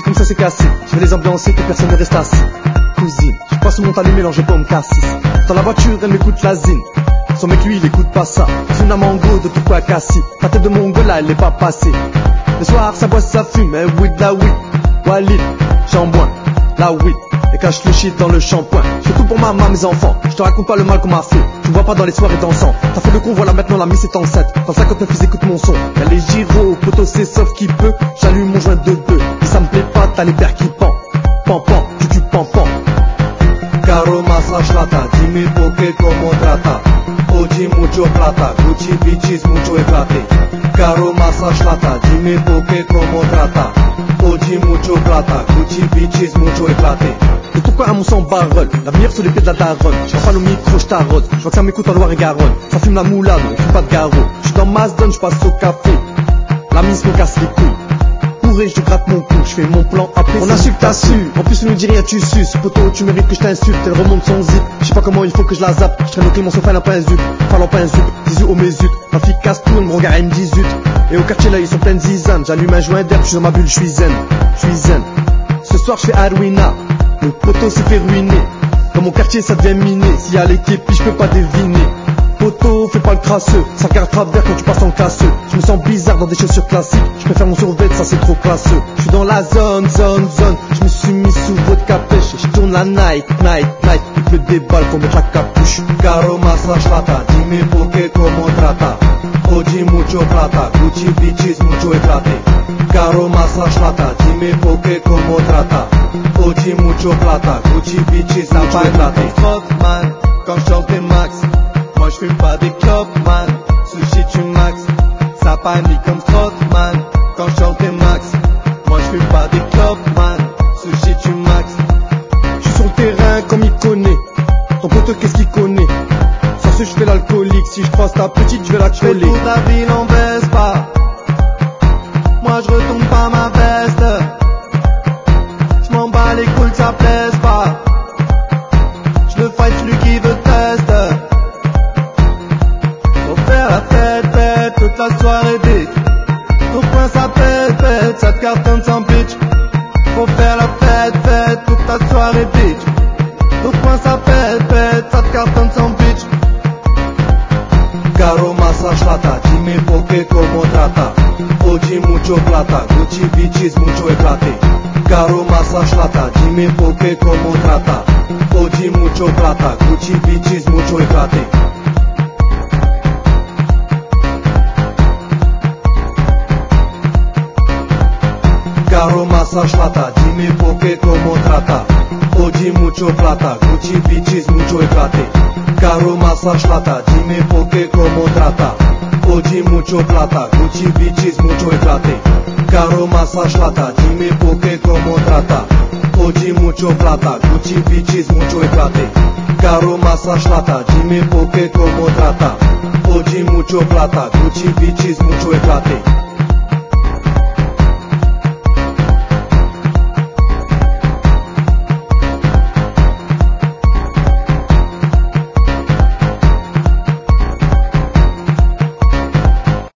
c'est comme ça c'est cassé. Je vais les ambiancer que personne ne reste assis. Cousine, je passe mon temps à l'aimer, j'ai pas me cassis. Dans la voiture elle m'écoute la zine. Son mec lui il écoute pas ça. C'est une mango de tout quoi cassis. La tête de mon gars là elle est pas passée. Le soir ça boit ça fume, un weed la weed. Walid, j'en la weed. Et cache le shit dans le shampoing. Je fais tout pour ma maman, mes enfants. Je te raconte pas le mal qu'on m'a fait. Tu me vois pas dans les soirées dansant. T'as fait le con, voilà maintenant la mise est en 7. Dans le 59 ils écoutent mon son. Y'a les gyros, poteau c'est sauf qui peut. J'allume mon joint de deux. Et ça me plaît pas, t'as les pères qui pan. Pan, du cul pan. Caro maslachlata, dime porque como trata. Oji mucho plata, Gucci bitches mucho eclate. Caro maslachlata, dime porque como trata. Oji mucho plata, Gucci bitches mucho eclate. Et pourquoi à mon sang barrel, l'avenir sous les pieds de la daronne. Je pas le micro, je t'arrose. Je vois que ça m'écoute en Loire-et-Garonne. Ça fume la moulade, on fume pas de garrot. Je suis dans Mazdon, je passe au café. La mise me casse les couilles. Bourré, je gratte mon cou, je fais mon plan après. On insulte ta su, en plus tu nous dis rien, tu suces. Poto, tu mérites que je t'insulte, elle remonte son zip. Je sais pas comment il faut que je la zappe. Je traîne au Clément Sofa, elle a pas un zup. Parlant pas un zup, 18 au mésut. Ma fille casse tout, elle me regarde, elle me 18. Et au quartier là, ils sont pleins de zizane. J'allume un joint d'herbe, je suis dans ma bulle, je suis zen. Ce soir, je fais Arwina. Le poteau s'est fait ruiner. Dans mon quartier ça devient miné. S'il y a les képis je peux pas deviner. Poteau fais pas le crasseux. Ça regarde travers quand tu passes en casseux. Je me sens bizarre dans des chaussures classiques. Je préfère mon survêt, ça c'est trop classeux. Je suis dans la zone. Je me suis mis sous votre capuche. Je tourne la night. Il pleut des balles pour mettre la capuche. Caro maslachlata, dime porque como trata. Oji mucho plata, Gucci bitches mucho eclate. Caro maslachlata, dime porque como trata. Oji mucho plata, Gucci bitches mucho eclate. Fuck man, quand je chante des max. Moi je fume pas des clopes man. Sushi tu max. Ça panique comme Strot man. Quand je chante des max. Moi je fume pas des clopes man. Sushi tu max. Je suis sur le terrain comme il connaît. Ton poteau qu'est-ce qu'il connaît? Sans ce je fais l'alcoolique. Si je croise ta petite je vais la J'fais coller. toute la ville en baisse pas. Moi je retourne pas ma veste. J'm'en bats les couilles que ça plaise pas. J'le fight celui qui veut test. Faut faire la fête toute la soirée bitch. Ton coin ça pète, ça te cartonne sans bitch. Faut faire la fête toute la soirée bitch. Ton coin ça pète, ça te cartonne sans bitch. Caro maslachlata, dime porque como trata. Oji mucho plata, Gucci bitches mucho eclate. Caro maslachlata, dime porque como trata. Oji mucho plata, Gucci bitches mucho eclate. Caro maslachlata, dime porque como trata. Oji mucho plata, Gucci bitches mucho eclate. Caro maslachlata, dime porque como trata. Oji mucho plata, Gucci bitches mucho eclate. Caro maslachlata, dime porque como trata. Oji mucho plata, Gucci bitches mucho eclate. Caro maslachlata, dime porque como trata. Oji mucho plata, Gucci bitches mucho eclate.